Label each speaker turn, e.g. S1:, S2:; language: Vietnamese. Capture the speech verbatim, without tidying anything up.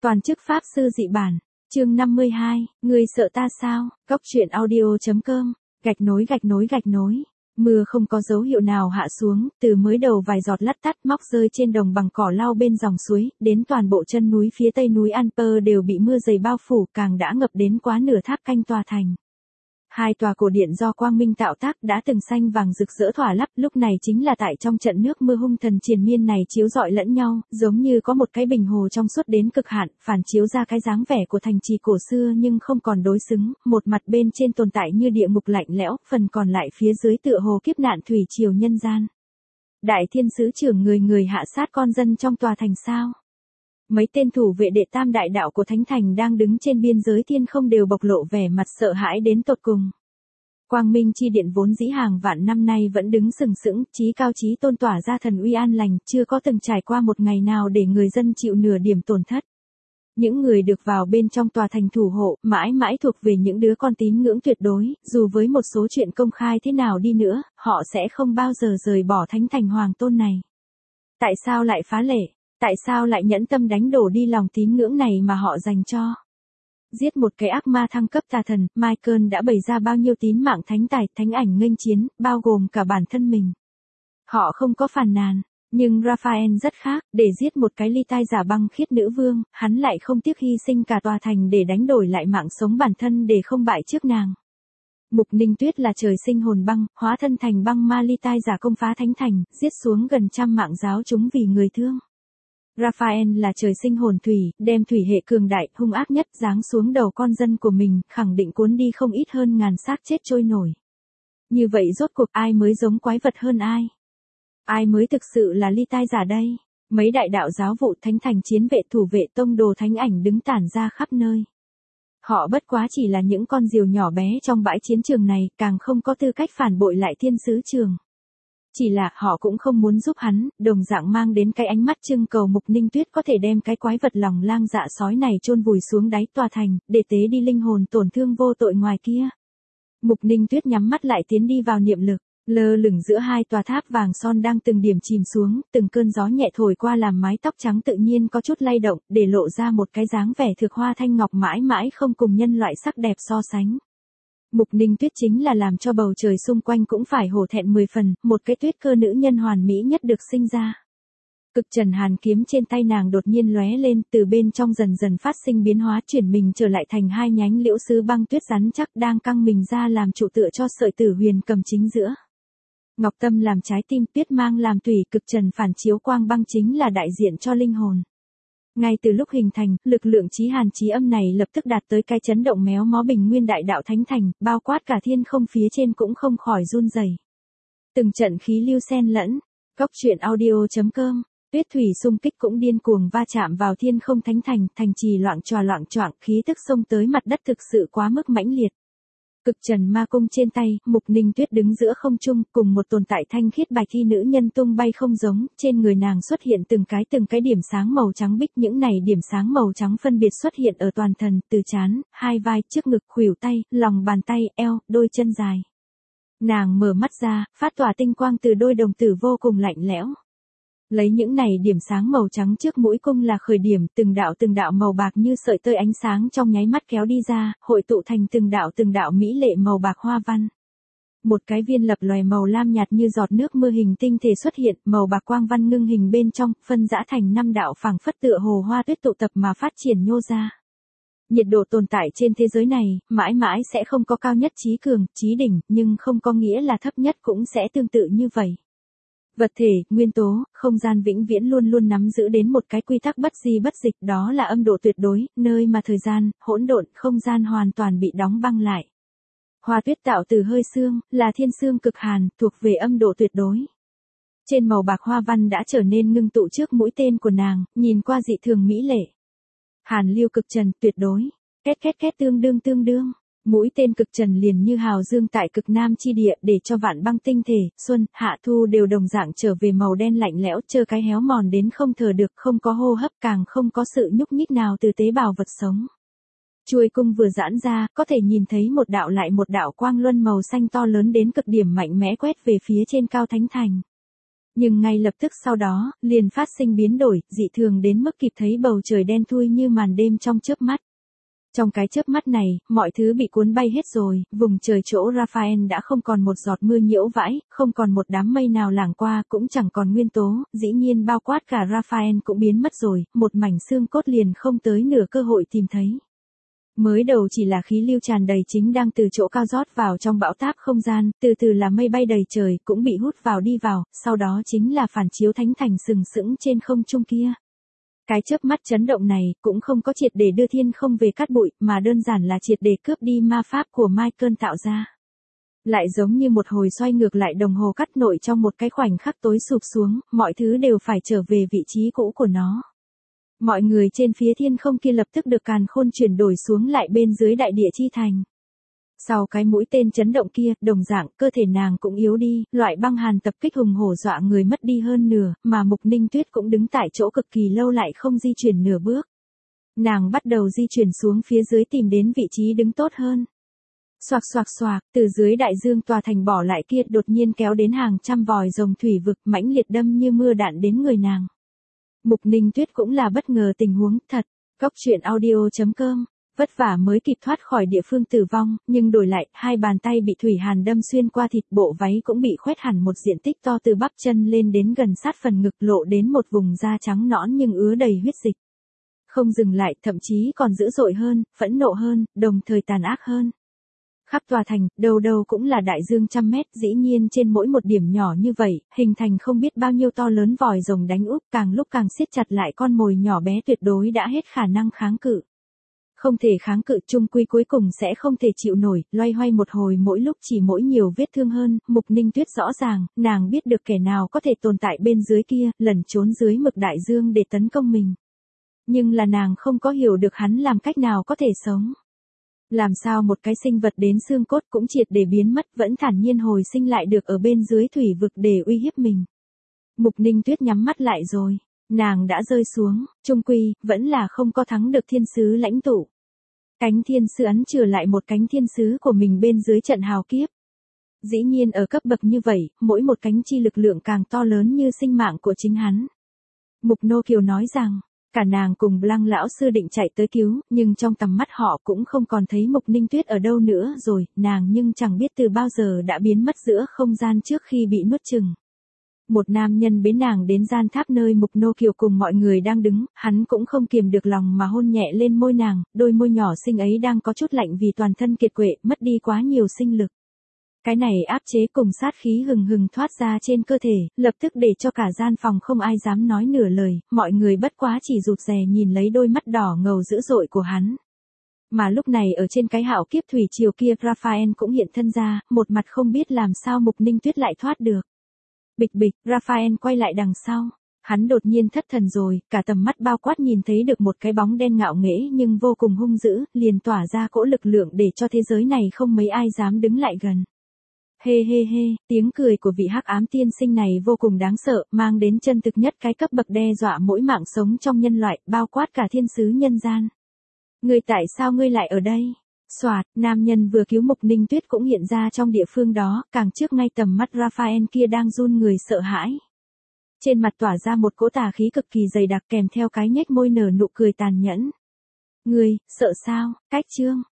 S1: Toàn chức Pháp Sư dị bản, chương năm mươi hai, người sợ ta sao, góc truyện audio.com, gạch nối gạch nối gạch nối. Mưa không có dấu hiệu nào hạ xuống, từ mới đầu vài giọt lắt tắt móc rơi trên đồng bằng cỏ lau bên dòng suối, đến toàn bộ chân núi phía tây núi Alper đều bị mưa dày bao phủ, càng đã ngập đến quá nửa tháp canh tòa thành. Hai tòa cổ điện do quang minh tạo tác đã từng xanh vàng rực rỡ thỏa lắp, lúc này chính là tại trong trận nước mưa hung thần triền miên này chiếu rọi lẫn nhau, giống như có một cái bình hồ trong suốt đến cực hạn, phản chiếu ra cái dáng vẻ của thành trì cổ xưa nhưng không còn đối xứng, một mặt bên trên tồn tại như địa ngục lạnh lẽo, phần còn lại phía dưới tựa hồ kiếp nạn thủy triều nhân gian. Đại thiên sứ trưởng người người hạ sát con dân trong tòa thành sao? Mấy tên thủ vệ đệ tam đại đạo của Thánh Thành đang đứng trên biên giới thiên không đều bộc lộ vẻ mặt sợ hãi đến tột cùng. Quang Minh chi điện vốn dĩ hàng vạn năm nay vẫn đứng sừng sững, chí cao chí tôn tỏa ra thần uy an lành, chưa có từng trải qua một ngày nào để người dân chịu nửa điểm tổn thất. Những người được vào bên trong tòa thành thủ hộ, mãi mãi thuộc về những đứa con tín ngưỡng tuyệt đối, dù với một số chuyện công khai thế nào đi nữa, họ sẽ không bao giờ rời bỏ Thánh Thành hoàng tôn này. Tại sao lại phá lệ? Tại sao lại nhẫn tâm đánh đổ đi lòng tín ngưỡng này mà họ dành cho? Giết một cái ác ma thăng cấp tà thần, Michael đã bày ra bao nhiêu tín mạng thánh tài, thánh ảnh nghênh chiến, bao gồm cả bản thân mình. Họ không có phàn nàn, nhưng Raphael rất khác, để giết một cái ly tai giả băng khiết nữ vương, hắn lại không tiếc hy sinh cả tòa thành để đánh đổi lại mạng sống bản thân để không bại trước nàng. Mục Ninh Tuyết là trời sinh hồn băng, hóa thân thành băng ma ly tai giả công phá thánh thành, giết xuống gần trăm mạng giáo chúng vì người thương. Raphael là trời sinh hồn thủy, đem thủy hệ cường đại, hung ác nhất giáng xuống đầu con dân của mình, khẳng định cuốn đi không ít hơn ngàn xác chết trôi nổi. Như vậy rốt cuộc ai mới giống quái vật hơn ai? Ai mới thực sự là ly tai giả đây? Mấy đại đạo giáo vụ Thánh Thành chiến vệ thủ vệ tông đồ thánh ảnh đứng tản ra khắp nơi. Họ bất quá chỉ là những con diều nhỏ bé trong bãi chiến trường này, càng không có tư cách phản bội lại thiên sứ trường. Chỉ là họ cũng không muốn giúp hắn, đồng dạng mang đến cái ánh mắt trưng cầu Mục Ninh Tuyết có thể đem cái quái vật lòng lang dạ sói này chôn vùi xuống đáy tòa thành, để tế đi linh hồn tổn thương vô tội ngoài kia. Mục Ninh Tuyết nhắm mắt lại tiến đi vào niệm lực, lơ lửng giữa hai tòa tháp vàng son đang từng điểm chìm xuống, từng cơn gió nhẹ thổi qua làm mái tóc trắng tự nhiên có chút lay động, để lộ ra một cái dáng vẻ thực hoa thanh ngọc mãi mãi không cùng nhân loại sắc đẹp so sánh. Mục Ninh Tuyết chính là làm cho bầu trời xung quanh cũng phải hổ thẹn mười phần, một cái tuyết cơ nữ nhân hoàn mỹ nhất được sinh ra. Cực trần hàn kiếm trên tay nàng đột nhiên lóe lên, từ bên trong dần dần phát sinh biến hóa, chuyển mình trở lại thành hai nhánh liễu sứ băng tuyết rắn chắc đang căng mình ra làm trụ tựa cho sợi tử huyền cầm chính giữa. Ngọc tâm làm trái tim, tuyết mang làm tủy, cực trần phản chiếu quang băng chính là đại diện cho linh hồn. Ngay từ lúc hình thành, lực lượng chí hàn chí âm này lập tức đạt tới cái chấn động méo mó bình nguyên đại đạo Thánh Thành, bao quát cả thiên không phía trên cũng không khỏi run rẩy. Từng trận khí lưu xen lẫn, góc truyện audio.com, tuyết thủy xung kích cũng điên cuồng va chạm vào thiên không Thánh Thành, thành trì loạng choạng loạng choạng, khí tức xông tới mặt đất thực sự quá mức mãnh liệt. Cực trần ma cung trên tay, Mục Ninh Tuyết đứng giữa không trung, cùng một tồn tại thanh khiết bạch thi nữ nhân tung bay không giống, trên người nàng xuất hiện từng cái từng cái điểm sáng màu trắng bích, những này điểm sáng màu trắng phân biệt xuất hiện ở toàn thân, từ trán, hai vai, trước ngực, khuỷu tay, lòng bàn tay, eo, đôi chân dài. Nàng mở mắt ra, phát tỏa tinh quang từ đôi đồng tử vô cùng lạnh lẽo. Lấy những này điểm sáng màu trắng trước mũi cung là khởi điểm, từng đạo từng đạo màu bạc như sợi tơ ánh sáng trong nháy mắt kéo đi ra, hội tụ thành từng đạo từng đạo mỹ lệ màu bạc hoa văn. Một cái viên lập lòe màu lam nhạt như giọt nước mưa hình tinh thể xuất hiện, màu bạc quang văn ngưng hình bên trong, phân dã thành năm đạo phảng phất tựa hồ hoa tuyết tụ tập mà phát triển nhô ra. Nhiệt độ tồn tại trên thế giới này, mãi mãi sẽ không có cao nhất chí cường, chí đỉnh, nhưng không có nghĩa là thấp nhất cũng sẽ tương tự như vậy. Vật thể, nguyên tố, không gian vĩnh viễn luôn luôn nắm giữ đến một cái quy tắc bất di bất dịch, đó là âm độ tuyệt đối, nơi mà thời gian, hỗn độn, không gian hoàn toàn bị đóng băng lại. Hoa tuyết tạo từ hơi sương, là thiên sương cực hàn, thuộc về âm độ tuyệt đối. Trên màu bạc hoa văn đã trở nên ngưng tụ trước mũi tên của nàng, nhìn qua dị thường mỹ lệ. Hàn lưu cực trần, tuyệt đối. Két két két tương đương tương đương. Mũi tên cực trần liền như hào dương tại cực nam chi địa, để cho vạn băng tinh thể, xuân, hạ thu đều đồng dạng trở về màu đen lạnh lẽo, trơ cái héo mòn đến không thở được, không có hô hấp, càng không có sự nhúc nhích nào từ tế bào vật sống. Chuôi cung vừa giãn ra, có thể nhìn thấy một đạo lại một đạo quang luân màu xanh to lớn đến cực điểm mạnh mẽ quét về phía trên cao Thánh Thành. Nhưng ngay lập tức sau đó, liền phát sinh biến đổi, dị thường đến mức kịp thấy bầu trời đen thui như màn đêm trong chớp mắt. Trong cái chớp mắt này, mọi thứ bị cuốn bay hết rồi, vùng trời chỗ Raphael đã không còn một giọt mưa nhiễu vãi, không còn một đám mây nào lảng qua, cũng chẳng còn nguyên tố, dĩ nhiên bao quát cả Raphael cũng biến mất rồi, một mảnh xương cốt liền không tới nửa cơ hội tìm thấy. Mới đầu chỉ là khí lưu tràn đầy chính đang từ chỗ cao rót vào trong bão táp không gian, từ từ là mây bay đầy trời, cũng bị hút vào đi vào, sau đó chính là phản chiếu thánh thành sừng sững trên không trung kia. Cái chớp mắt chấn động này cũng không có triệt để đưa thiên không về cát bụi, mà đơn giản là triệt để cướp đi ma pháp của Michael tạo ra. Lại giống như một hồi xoay ngược lại đồng hồ cắt nội trong một cái khoảnh khắc tối sụp xuống, mọi thứ đều phải trở về vị trí cũ của nó. Mọi người trên phía thiên không kia lập tức được càn khôn chuyển đổi xuống lại bên dưới đại địa chi thành. Sau cái mũi tên chấn động kia, đồng dạng, cơ thể nàng cũng yếu đi, loại băng hàn tập kích hùng hổ dọa người mất đi hơn nửa, mà Mục Ninh Tuyết cũng đứng tại chỗ cực kỳ lâu lại không di chuyển nửa bước. Nàng bắt đầu di chuyển xuống phía dưới tìm đến vị trí đứng tốt hơn. Xoạc xoạc xoạc, từ dưới đại dương tòa thành bỏ lại kia đột nhiên kéo đến hàng trăm vòi rồng thủy vực mãnh liệt đâm như mưa đạn đến người nàng. Mục Ninh Tuyết cũng là bất ngờ tình huống thật. Góc truyện audio chấm com Vất vả mới kịp thoát khỏi địa phương tử vong, nhưng đổi lại, hai bàn tay bị thủy hàn đâm xuyên qua thịt, bộ váy cũng bị khoét hẳn một diện tích to từ bắp chân lên đến gần sát phần ngực, lộ đến một vùng da trắng nõn nhưng ứa đầy huyết dịch. Không dừng lại, thậm chí còn dữ dội hơn, phẫn nộ hơn, đồng thời tàn ác hơn. Khắp tòa thành, đầu đầu cũng là đại dương trăm mét, dĩ nhiên trên mỗi một điểm nhỏ như vậy, hình thành không biết bao nhiêu to lớn vòi rồng đánh úp, càng lúc càng siết chặt lại con mồi nhỏ bé tuyệt đối đã hết khả năng kháng cự. Không thể kháng cự, chung quy cuối cùng sẽ không thể chịu nổi, loay hoay một hồi mỗi lúc chỉ mỗi nhiều vết thương hơn. Mục Ninh Tuyết rõ ràng, nàng biết được kẻ nào có thể tồn tại bên dưới kia, lẩn trốn dưới mực đại dương để tấn công mình. Nhưng là nàng không có hiểu được hắn làm cách nào có thể sống. Làm sao một cái sinh vật đến xương cốt cũng triệt để biến mất, vẫn thản nhiên hồi sinh lại được ở bên dưới thủy vực để uy hiếp mình. Mục Ninh Tuyết nhắm mắt lại rồi, nàng đã rơi xuống, chung quy, vẫn là không có thắng được thiên sứ lãnh tụ. Cánh thiên sứ ấn trừ lại một cánh thiên sứ của mình bên dưới trận hào kiếp. Dĩ nhiên ở cấp bậc như vậy, mỗi một cánh chi lực lượng càng to lớn như sinh mạng của chính hắn. Mục Nô Kiều nói rằng, cả nàng cùng Blanc lão sư định chạy tới cứu, nhưng trong tầm mắt họ cũng không còn thấy Mục Ninh Tuyết ở đâu nữa rồi, nàng nhưng chẳng biết từ bao giờ đã biến mất giữa không gian trước khi bị nuốt chừng. Một nam nhân bế nàng đến gian tháp nơi Mục Nô Kiều cùng mọi người đang đứng, hắn cũng không kiềm được lòng mà hôn nhẹ lên môi nàng, đôi môi nhỏ xinh ấy đang có chút lạnh vì toàn thân kiệt quệ, mất đi quá nhiều sinh lực. Cái này áp chế cùng sát khí hừng hừng thoát ra trên cơ thể, lập tức để cho cả gian phòng không ai dám nói nửa lời, mọi người bất quá chỉ rụt rè nhìn lấy đôi mắt đỏ ngầu dữ dội của hắn. Mà lúc này ở trên cái hạo kiếp thủy triều kia, Raphael cũng hiện thân ra, một mặt không biết làm sao Mục Ninh Tuyết lại thoát được. Bịch bịch, Raphael quay lại đằng sau. Hắn đột nhiên thất thần rồi, cả tầm mắt bao quát nhìn thấy được một cái bóng đen ngạo nghễ nhưng vô cùng hung dữ, liền tỏa ra cỗ lực lượng để cho thế giới này không mấy ai dám đứng lại gần. Hê hê hê, tiếng cười của vị hắc ám tiên sinh này vô cùng đáng sợ, mang đến chân thực nhất cái cấp bậc đe dọa mỗi mạng sống trong nhân loại, bao quát cả thiên sứ nhân gian. Ngươi tại sao ngươi lại ở đây? Soạt, nam nhân vừa cứu Mục Ninh Tuyết cũng hiện ra trong địa phương đó, càng trước ngay tầm mắt Raphael kia đang run người sợ hãi. Trên mặt tỏa ra một cỗ tà khí cực kỳ dày đặc kèm theo cái nhếch môi nở nụ cười tàn nhẫn. Ngươi, sợ sao? Cách chương.